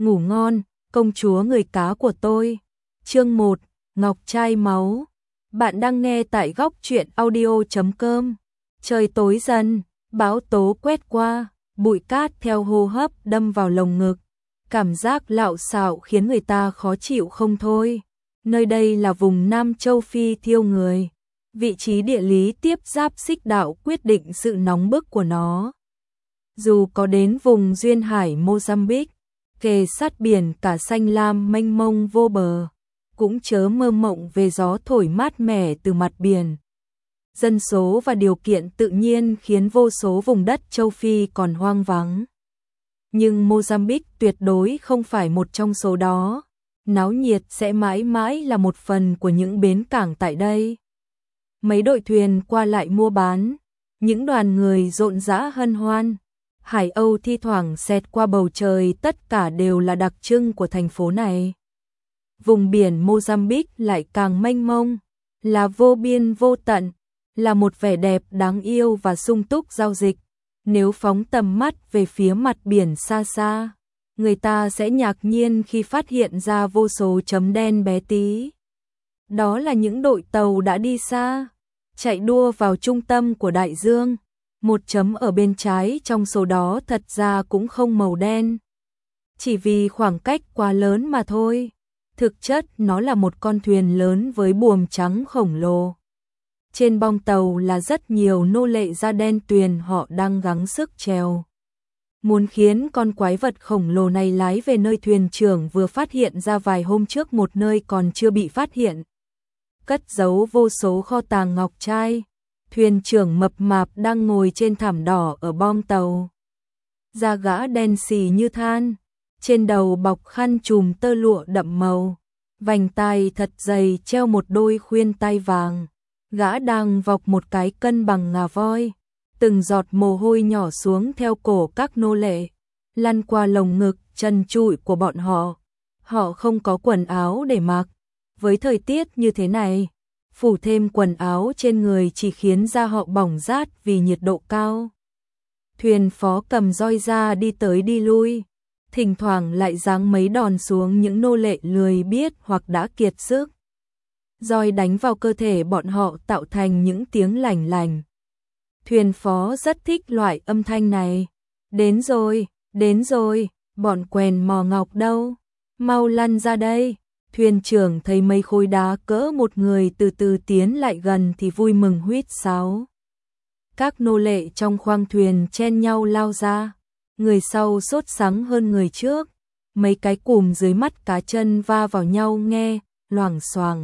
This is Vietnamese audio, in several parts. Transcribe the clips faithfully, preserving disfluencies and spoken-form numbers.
ngủ ngon, công chúa người cá của tôi. Chương một, Ngọc trai máu. Bạn đang nghe tại góc truyện audio chấm com. Trời tối dần, bão tố quét qua, bụi cát theo hô hấp đâm vào lồng ngực. Cảm giác lạo xạo khiến người ta khó chịu không thôi. Nơi đây là vùng Nam Châu Phi thiêu người. Vị trí địa lý tiếp giáp Xích Đạo quyết định sự nóng bức của nó. Dù có đến vùng duyên hải Mozambique, kề sát biển cả xanh lam mênh mông vô bờ, cũng chớ mơ mộng về gió thổi mát mẻ từ mặt biển. Dân số và điều kiện tự nhiên khiến vô số vùng đất châu Phi còn hoang vắng. Nhưng Mozambique tuyệt đối không phải một trong số đó. Náo nhiệt sẽ mãi mãi là một phần của những bến cảng tại đây. Mấy đội thuyền qua lại mua bán, những đoàn người rộn rã hân hoan, hải âu thi thoảng xẹt qua bầu trời, tất cả đều là đặc trưng của thành phố này. Vùng biển Mozambique lại càng mênh mông, là vô biên vô tận, là một vẻ đẹp đáng yêu và sung túc giao dịch. Nếu phóng tầm mắt về phía mặt biển xa xa, người ta sẽ ngạc nhiên khi phát hiện ra vô số chấm đen bé tí. Đó là những đội tàu đã đi xa, chạy đua vào trung tâm của đại dương. Một chấm ở bên trái trong số đó thật ra cũng không màu đen, chỉ vì khoảng cách quá lớn mà thôi. Thực chất nó là một con thuyền lớn với buồm trắng khổng lồ. Trên bong tàu là rất nhiều nô lệ da đen tuyền, họ đang gắng sức trèo. Muốn khiến con quái vật khổng lồ này lái về nơi thuyền trưởng vừa phát hiện ra vài hôm trước, một nơi còn chưa bị phát hiện. Cất giấu vô số kho tàng ngọc trai. Thuyền trưởng mập mạp đang ngồi trên thảm đỏ ở bong tàu. Da gã đen xì như than, trên đầu bọc khăn trùm tơ lụa đậm màu, vành tai thật dày treo một đôi khuyên tai vàng. Gã đang vọc một cái cân bằng ngà voi, từng giọt mồ hôi nhỏ xuống theo cổ các nô lệ, lăn qua lồng ngực trần trụi của bọn họ. Họ không có quần áo để mặc. Với thời tiết như thế này, phủ thêm quần áo trên người chỉ khiến da họ bỏng rát vì nhiệt độ cao. Thuyền phó cầm roi ra đi tới đi lui, thỉnh thoảng lại giáng mấy đòn xuống những nô lệ lười biếc hoặc đã kiệt sức. Roi đánh vào cơ thể bọn họ tạo thành những tiếng lành lành. Thuyền phó rất thích loại âm thanh này. Đến rồi, đến rồi, bọn quèn mò ngọc đâu? Mau lăn ra đây. Thuyền trưởng thấy mấy khối đá cỡ một người từ từ tiến lại gần thì vui mừng huýt sáo. Các nô lệ trong khoang thuyền chen nhau lao ra. Người sau sốt sắng hơn người trước. Mấy cái cùm dưới mắt cá chân va vào nhau nghe loảng xoảng.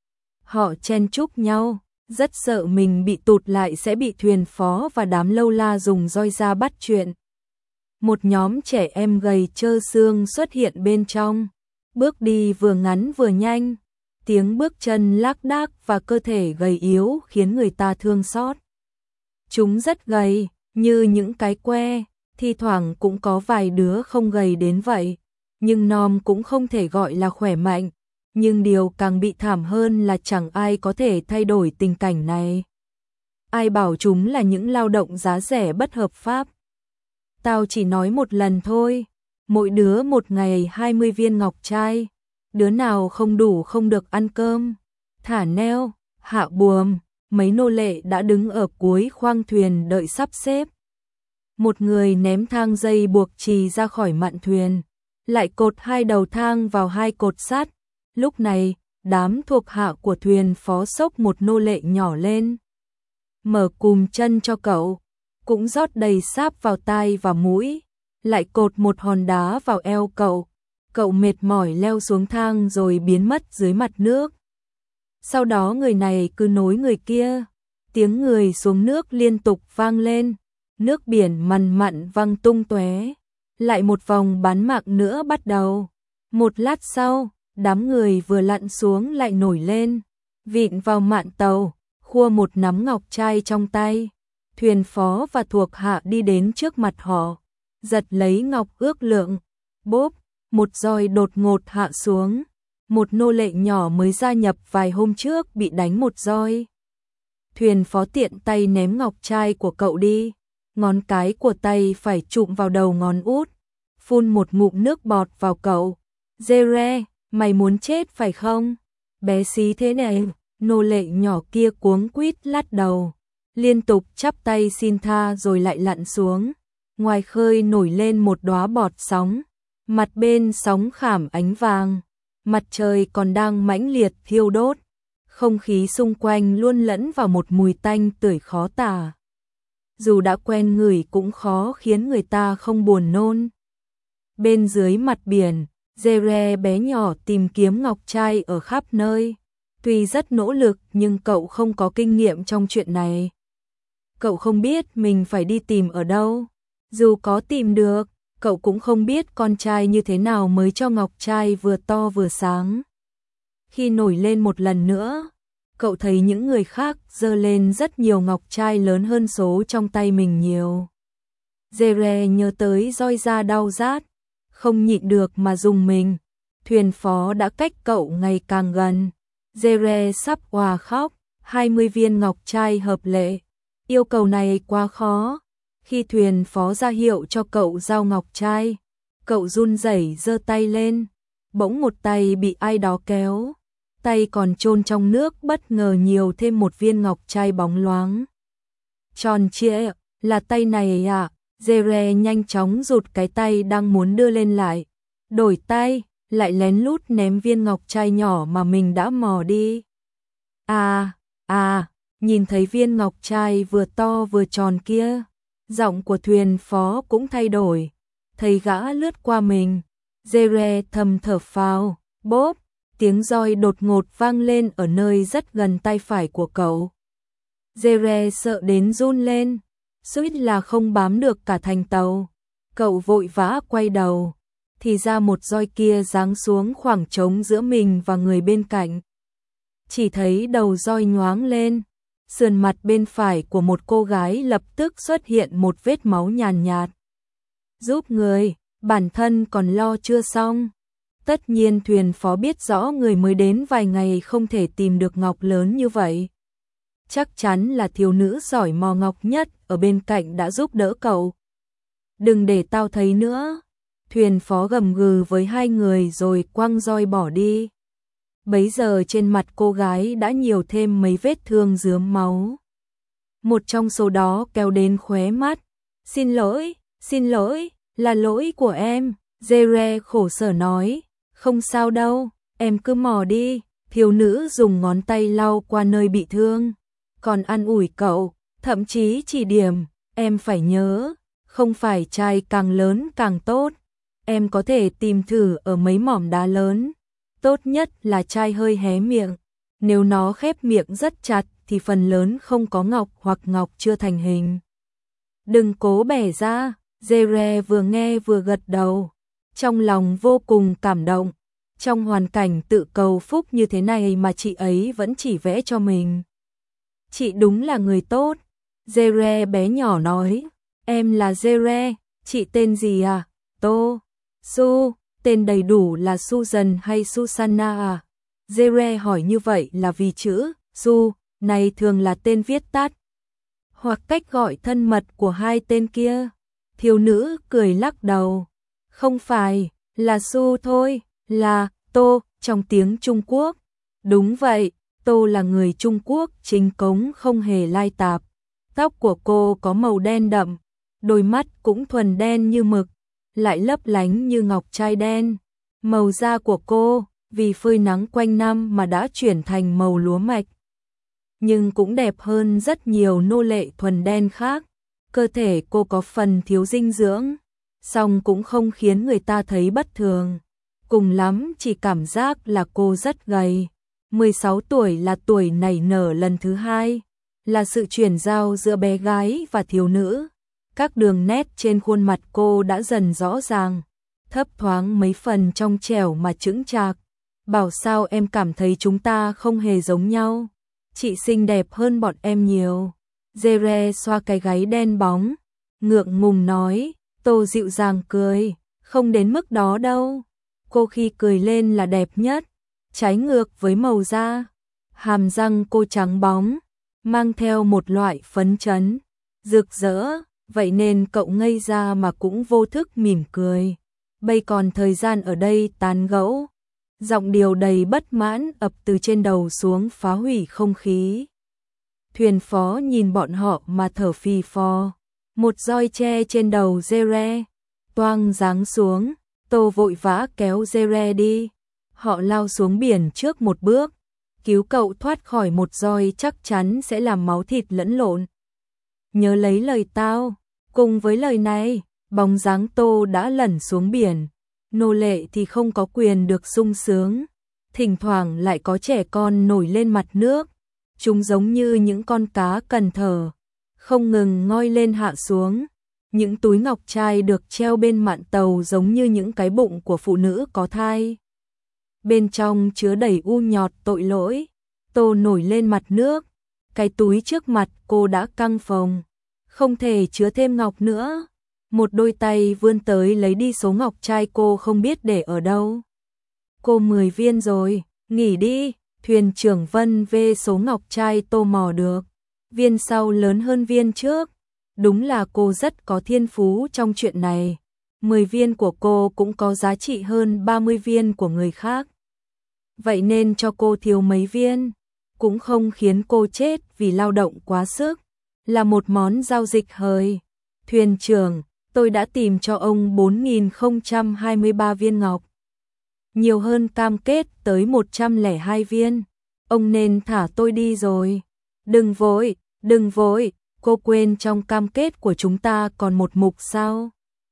Họ chen chúc nhau, rất sợ mình bị tụt lại sẽ bị thuyền phó và đám lâu la dùng roi ra bắt chuyện. Một nhóm trẻ em gầy trơ xương xuất hiện bên trong, bước đi vừa ngắn vừa nhanh, tiếng bước chân lác đác và cơ thể gầy yếu khiến người ta thương xót. Chúng rất gầy, như những cái que, thi thoảng cũng có vài đứa không gầy đến vậy, nhưng nom cũng không thể gọi là khỏe mạnh. Nhưng điều càng bị thảm hơn là chẳng ai có thể thay đổi tình cảnh này. Ai bảo chúng là những lao động giá rẻ bất hợp pháp. Tao chỉ nói một lần thôi, mỗi đứa một ngày hai mươi viên ngọc trai, đứa nào không đủ không được ăn cơm. Thả neo, hạ buồm, mấy nô lệ đã đứng ở cuối khoang thuyền đợi sắp xếp. Một người ném thang dây buộc chì ra khỏi mạn thuyền, lại cột hai đầu thang vào hai cột sắt. Lúc này, đám thuộc hạ của thuyền phó xốc một nô lệ nhỏ lên. Mở cùm chân cho cậu, cũng rót đầy sáp vào tai và mũi, lại cột một hòn đá vào eo cậu. Cậu mệt mỏi leo xuống thang rồi biến mất dưới mặt nước. Sau đó người này cứ nối người kia, tiếng người xuống nước liên tục vang lên, nước biển mằn mặn văng tung tóe. Lại một vòng bán mạng nữa bắt đầu. Một lát sau, đám người vừa lặn xuống lại nổi lên, vịn vào mạn tàu, khua một nắm ngọc trai trong tay. Thuyền phó và thuộc hạ đi đến trước mặt họ, giật lấy ngọc ước lượng, bốp, một roi đột ngột hạ xuống. Một nô lệ nhỏ mới gia nhập vài hôm trước bị đánh một roi. Thuyền phó tiện tay ném ngọc trai của cậu đi, ngón cái của tay phải chụm vào đầu ngón út, phun một ngụm nước bọt vào cậu. Zere, mày muốn chết phải không? Bé xí thế này, nô lệ nhỏ kia cuống quýt lắc đầu, liên tục chắp tay xin tha rồi lại lặn xuống. Ngoài khơi nổi lên một đóa bọt sóng, mặt bên sóng khảm ánh vàng, mặt trời còn đang mãnh liệt thiêu đốt. Không khí xung quanh luôn lẫn vào một mùi tanh tưởi khó tả. Dù đã quen ngửi cũng khó khiến người ta không buồn nôn. Bên dưới mặt biển, Zere bé nhỏ tìm kiếm ngọc trai ở khắp nơi. Tuy rất nỗ lực nhưng cậu không có kinh nghiệm trong chuyện này. Cậu không biết mình phải đi tìm ở đâu. Dù có tìm được, cậu cũng không biết con trai như thế nào mới cho ngọc trai vừa to vừa sáng. Khi nổi lên một lần nữa, cậu thấy những người khác giơ lên rất nhiều ngọc trai lớn hơn số trong tay mình nhiều. Zere nhớ tới roi da đau rát, không nhịn được mà dùng mình. Thuyền phó đã cách cậu ngày càng gần. Zere sắp òa khóc, hai mươi viên ngọc trai hợp lệ. Yêu cầu này quá khó. Khi thuyền phó ra hiệu cho cậu giao ngọc trai, cậu run rẩy giơ tay lên. Bỗng một tay bị ai đó kéo. Tay còn chôn trong nước bất ngờ nhiều thêm một viên ngọc trai bóng loáng. Tròn trịa, là tay này à? Zere nhanh chóng rụt cái tay đang muốn đưa lên lại. Đổi tay, lại lén lút ném viên ngọc trai nhỏ mà mình đã mò đi. À, à, nhìn thấy viên ngọc trai vừa to vừa tròn kia, giọng của thuyền phó cũng thay đổi. Thấy gã lướt qua mình, Zere thầm thở phào, bốp, tiếng roi đột ngột vang lên ở nơi rất gần tay phải của cậu. Zere sợ đến run lên, suýt là không bám được cả thành tàu. Cậu vội vã quay đầu, thì ra một roi kia giáng xuống khoảng trống giữa mình và người bên cạnh. Chỉ thấy đầu roi nhoáng lên, sườn mặt bên phải của một cô gái lập tức xuất hiện một vết máu nhàn nhạt. Giúp người, bản thân còn lo chưa xong. Tất nhiên thuyền phó biết rõ người mới đến vài ngày không thể tìm được ngọc lớn như vậy. Chắc chắn là thiếu nữ giỏi mò ngọc nhất ở bên cạnh đã giúp đỡ cậu. Đừng để tao thấy nữa. Thuyền phó gầm gừ với hai người rồi quăng roi bỏ đi. Bấy giờ trên mặt cô gái đã nhiều thêm mấy vết thương rướm máu. Một trong số đó kéo đến khóe mắt. Xin lỗi, xin lỗi, là lỗi của em. Zere khổ sở nói. Không sao đâu, em cứ mò đi. Thiếu nữ dùng ngón tay lau qua nơi bị thương. Còn an ủi cậu, thậm chí chỉ điểm. Em phải nhớ, không phải trai càng lớn càng tốt. Em có thể tìm thử ở mấy mỏm đá lớn. Tốt nhất là trai hơi hé miệng. Nếu nó khép miệng rất chặt thì phần lớn không có ngọc hoặc ngọc chưa thành hình. Đừng cố bẻ ra. Zere vừa nghe vừa gật đầu. Trong lòng vô cùng cảm động. Trong hoàn cảnh tự cầu phúc như thế này mà chị ấy vẫn chỉ vẽ cho mình. Chị đúng là người tốt. Zere bé nhỏ nói. Em là Zere, chị tên gì à? Tô. Su, tên đầy đủ là Susan hay Susanna à? Zere hỏi như vậy là vì chữ Su này thường là tên viết tắt hoặc cách gọi thân mật của hai tên kia. Thiếu nữ cười lắc đầu. Không phải, là Su thôi, là Tô trong tiếng Trung Quốc. Đúng vậy, Tô là người Trung Quốc chính cống không hề lai tạp. Tóc của cô có màu đen đậm, đôi mắt cũng thuần đen như mực, lại lấp lánh như ngọc trai đen. Màu da của cô, vì phơi nắng quanh năm mà đã chuyển thành màu lúa mạch. Nhưng cũng đẹp hơn rất nhiều nô lệ thuần đen khác. Cơ thể cô có phần thiếu dinh dưỡng, song cũng không khiến người ta thấy bất thường. Cùng lắm chỉ cảm giác là cô rất gầy. mười sáu tuổi là tuổi nảy nở lần thứ hai, là sự chuyển giao giữa bé gái và thiếu nữ. Các đường nét trên khuôn mặt cô đã dần rõ ràng, thấp thoáng mấy phần trong trẻo mà chững chạc. Bảo sao em cảm thấy chúng ta không hề giống nhau. Chị xinh đẹp hơn bọn em nhiều. Zere xoa cái gáy đen bóng, ngượng ngùng nói. Tô dịu dàng cười. Không đến mức đó đâu. Cô khi cười lên là đẹp nhất, trái ngược với màu da. Hàm răng cô trắng bóng, mang theo một loại phấn chấn, rực rỡ. Vậy nên cậu ngây ra mà cũng vô thức mỉm cười. bây còn thời gian ở đây tán gẫu. Giọng điệu đầy bất mãn ập từ trên đầu xuống phá hủy không khí. Thuyền phó nhìn bọn họ mà thở phì phò. Một roi tre trên đầu Jere, toang giáng xuống, Tô vội vã kéo Jere đi. Họ lao xuống biển trước một bước, cứu cậu thoát khỏi một roi chắc chắn sẽ làm máu thịt lẫn lộn. Nhớ lấy lời tao. Cùng với lời này, bóng dáng Tô đã lẩn xuống biển. Nô lệ thì không có quyền được sung sướng. Thỉnh thoảng lại có trẻ con nổi lên mặt nước. Chúng giống như những con cá cần thở, không ngừng ngoi lên hạ xuống. Những túi ngọc trai được treo bên mạn tàu giống như những cái bụng của phụ nữ có thai. Bên trong chứa đầy u nhọt tội lỗi. Tô nổi lên mặt nước. Cái túi trước mặt cô đã căng phồng, không thể chứa thêm ngọc nữa. Một đôi tay vươn tới lấy đi số ngọc trai cô không biết để ở đâu. Cô mười viên rồi, nghỉ đi. Thuyền trưởng Vân về số ngọc trai Tô mò được. Viên sau lớn hơn viên trước. Đúng là cô rất có thiên phú trong chuyện này. mười viên của cô cũng có giá trị hơn ba mươi viên của người khác. Vậy nên cho cô thiếu mấy viên, cũng không khiến cô chết vì lao động quá sức. Là một món giao dịch hời. Thuyền trưởng, tôi đã tìm cho ông bốn nghìn không trăm hai mươi ba viên ngọc. Nhiều hơn cam kết tới một trăm lẻ hai viên. Ông nên thả tôi đi rồi. Đừng vội, đừng vội, cô quên trong cam kết của chúng ta còn một mục sao?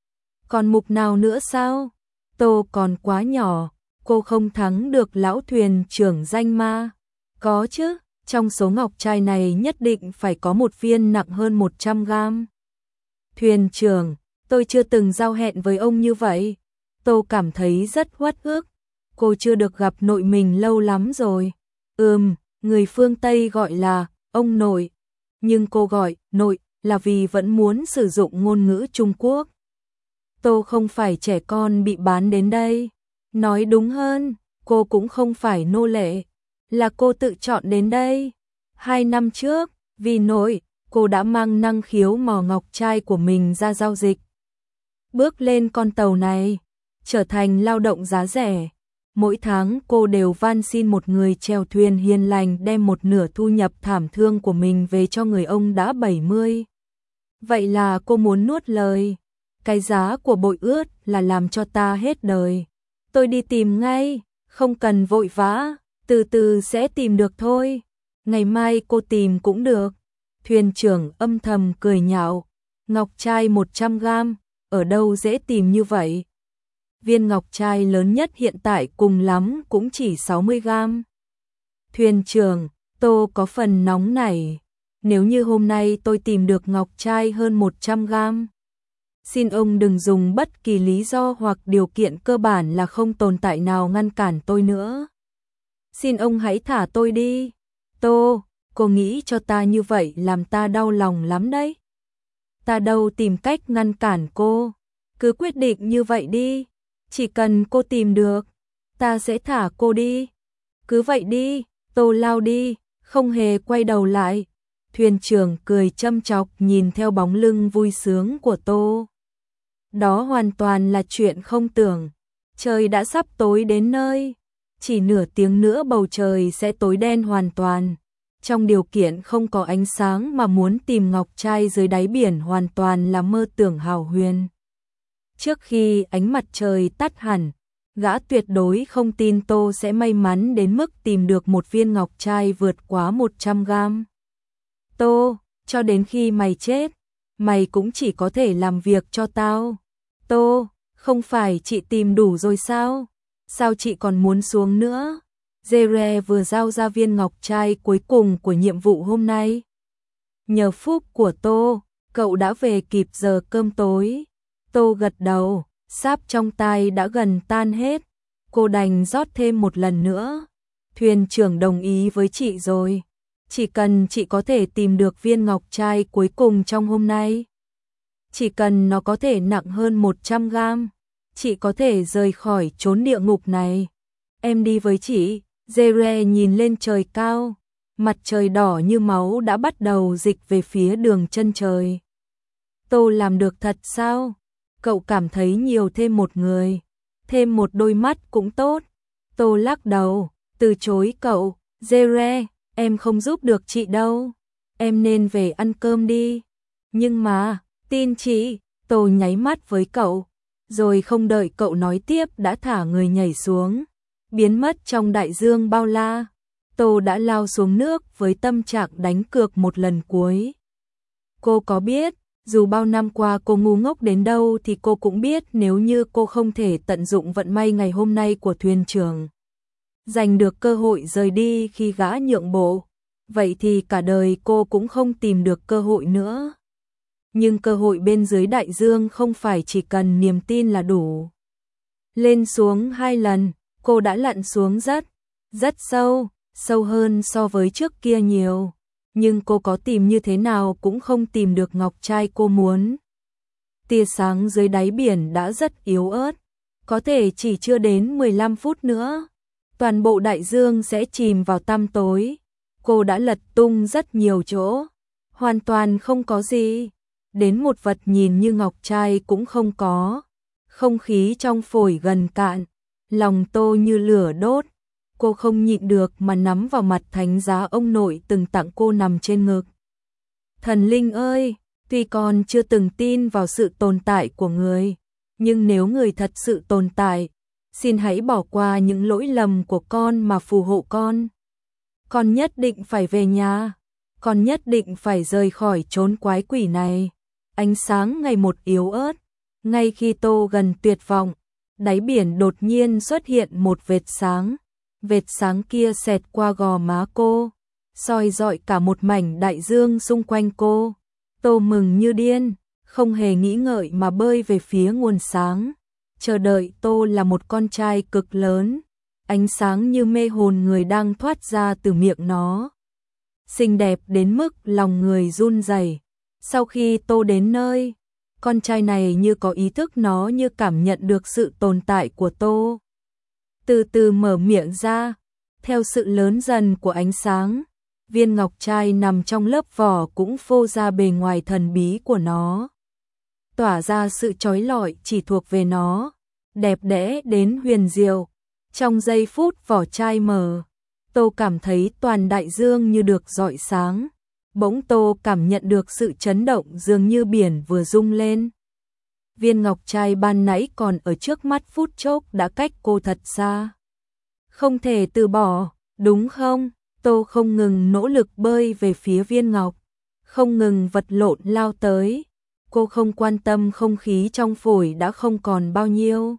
Còn mục nào nữa sao? Tô còn quá nhỏ, cô không thắng được lão thuyền trưởng danh ma. Có chứ, trong số ngọc trai này nhất định phải có một viên nặng hơn một trăm gam. Thuyền trưởng, tôi chưa từng giao hẹn với ông như vậy. Tô cảm thấy rất uất ức. Cô chưa được gặp nội mình lâu lắm rồi. Ừm, người phương Tây gọi là ông nội. Nhưng cô gọi nội là vì vẫn muốn sử dụng ngôn ngữ Trung Quốc. Tô không phải trẻ con bị bán đến đây. Nói đúng hơn, cô cũng không phải nô lệ. Là cô tự chọn đến đây. Hai năm trước, vì nội, cô đã mang năng khiếu mò ngọc trai của mình ra giao dịch. Bước lên con tàu này, trở thành lao động giá rẻ. Mỗi tháng cô đều van xin một người chèo thuyền hiền lành đem một nửa thu nhập thảm thương của mình về cho người ông đã bảy mươi. Vậy là cô muốn nuốt lời. Cái giá của bội ước là làm cho ta hết đời. Tôi đi tìm ngay, không cần vội vã, từ từ sẽ tìm được thôi. Ngày mai cô tìm cũng được. Thuyền trưởng âm thầm cười nhạo. Ngọc trai một trăm gam, ở đâu dễ tìm như vậy? Viên ngọc trai lớn nhất hiện tại cùng lắm cũng chỉ sáu mươi gam. Thuyền trưởng, Tô có phần nóng nảy. Nếu như hôm nay tôi tìm được ngọc trai hơn một trăm gam, xin ông đừng dùng bất kỳ lý do hoặc điều kiện cơ bản là không tồn tại nào ngăn cản tôi nữa. Xin ông hãy thả tôi đi. Tô, cô nghĩ cho ta như vậy làm ta đau lòng lắm đấy. Ta đâu tìm cách ngăn cản cô. Cứ quyết định như vậy đi. Chỉ cần cô tìm được, ta sẽ thả cô đi. Cứ vậy đi. Tô lao đi, không hề quay đầu lại. Thuyền trưởng cười châm chọc nhìn theo bóng lưng vui sướng của Tô. Đó hoàn toàn là chuyện không tưởng. Trời đã sắp tối đến nơi. Chỉ nửa tiếng nữa bầu trời sẽ tối đen hoàn toàn. Trong điều kiện không có ánh sáng mà muốn tìm ngọc trai dưới đáy biển hoàn toàn là mơ tưởng hão huyền. Trước khi ánh mặt trời tắt hẳn, gã tuyệt đối không tin Tô sẽ may mắn đến mức tìm được một viên ngọc trai vượt quá một trăm gam. Tô, cho đến khi mày chết, mày cũng chỉ có thể làm việc cho tao. Tô, không phải chị tìm đủ rồi sao? Sao chị còn muốn xuống nữa? Jere vừa giao ra viên ngọc trai cuối cùng của nhiệm vụ hôm nay. Nhờ phúc của Tô, cậu đã về kịp giờ cơm tối. Tô gật đầu, sáp trong tay đã gần tan hết. Cô đành rót thêm một lần nữa. Thuyền trưởng đồng ý với chị rồi. Chỉ cần chị có thể tìm được viên ngọc trai cuối cùng trong hôm nay. Chỉ cần nó có thể nặng hơn một trăm gam. Chị có thể rời khỏi chốn địa ngục này. Em đi với chị. Jere nhìn lên trời cao. Mặt trời đỏ như máu đã bắt đầu dịch về phía đường chân trời. Tô làm được thật sao? cậu cảm thấy nhiều thêm một người, thêm một đôi mắt cũng tốt. Tô lắc đầu, từ chối cậu, Jere, em không giúp được chị đâu, em nên về ăn cơm đi. Nhưng mà, tin chị, Tô nháy mắt với cậu, rồi không đợi cậu nói tiếp đã thả người nhảy xuống, biến mất trong đại dương bao la. Tô đã lao xuống nước với tâm trạng đánh cược một lần cuối. Cô có biết, dù bao năm qua cô ngu ngốc đến đâu thì cô cũng biết nếu như cô không thể tận dụng vận may ngày hôm nay của thuyền trưởng, giành được cơ hội rời đi khi gã nhượng bộ, vậy thì cả đời cô cũng không tìm được cơ hội nữa. Nhưng cơ hội bên dưới đại dương không phải chỉ cần niềm tin là đủ. Lên xuống hai lần, cô đã lặn xuống rất, rất sâu, sâu hơn so với trước kia nhiều. Nhưng cô có tìm như thế nào cũng không tìm được ngọc trai cô muốn. Tia sáng dưới đáy biển đã rất yếu ớt, có thể chỉ chưa đến mười lăm phút nữa, toàn bộ đại dương sẽ chìm vào tăm tối. Cô đã lật tung rất nhiều chỗ, hoàn toàn không có gì, đến một vật nhìn như ngọc trai cũng không có. Không khí trong phổi gần cạn, lòng Tô như lửa đốt. Cô không nhịn được mà nắm vào mặt thánh giá ông nội từng tặng cô nằm trên ngực. Thần linh ơi, tuy con chưa từng tin vào sự tồn tại của người, nhưng nếu người thật sự tồn tại, xin hãy bỏ qua những lỗi lầm của con mà phù hộ con. Con nhất định phải về nhà, con nhất định phải rời khỏi chốn quái quỷ này. Ánh sáng ngày một yếu ớt, ngay khi Tô gần tuyệt vọng, đáy biển đột nhiên xuất hiện một vệt sáng. Vệt sáng kia xẹt qua gò má cô, soi rọi cả một mảnh đại dương xung quanh cô. Tô mừng như điên, không hề nghĩ ngợi mà bơi về phía nguồn sáng. Chờ đợi Tô là một con trai cực lớn, ánh sáng như mê hồn người đang thoát ra từ miệng nó. Xinh đẹp đến mức lòng người run rẩy. Sau khi Tô đến nơi, con trai này như có ý thức, nó như cảm nhận được sự tồn tại của Tô. Từ từ mở miệng ra, theo sự lớn dần của ánh sáng, viên ngọc trai nằm trong lớp vỏ cũng phô ra bề ngoài thần bí của nó, tỏa ra sự chói lọi chỉ thuộc về nó, đẹp đẽ đến huyền diệu. Trong giây phút vỏ chai mở, Tô cảm thấy toàn đại dương như được rọi sáng. Bỗng Tô cảm nhận được sự chấn động dường như biển vừa rung lên. Viên ngọc trai ban nãy còn ở trước mắt phút chốc đã cách cô thật xa. Không thể từ bỏ, đúng không? Tô không ngừng nỗ lực bơi về phía viên ngọc, không ngừng vật lộn lao tới. Cô không quan tâm không khí trong phổi đã không còn bao nhiêu.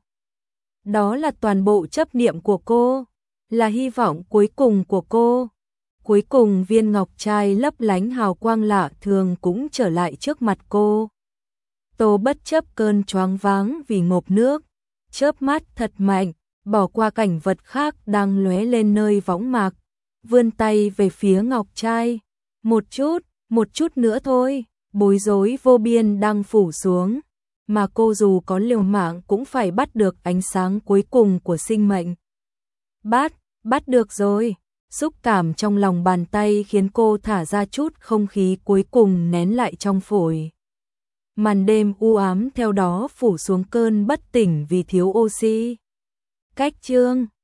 Đó là toàn bộ chấp niệm của cô, là hy vọng cuối cùng của cô. Cuối cùng viên ngọc trai lấp lánh hào quang lạ thường cũng trở lại trước mặt cô. Tô bất chấp cơn choáng váng vì ngộp nước, chớp mắt thật mạnh, bỏ qua cảnh vật khác đang lóe lên nơi võng mạc, vươn tay về phía ngọc trai. Một chút, một chút nữa thôi, bối rối vô biên đang phủ xuống, mà cô dù có liều mạng cũng phải bắt được ánh sáng cuối cùng của sinh mệnh. Bắt, bắt được rồi. Xúc cảm trong lòng bàn tay khiến cô thả ra chút không khí cuối cùng nén lại trong phổi. Màn đêm u ám theo đó phủ xuống cơn bất tỉnh vì thiếu oxy. Cách chương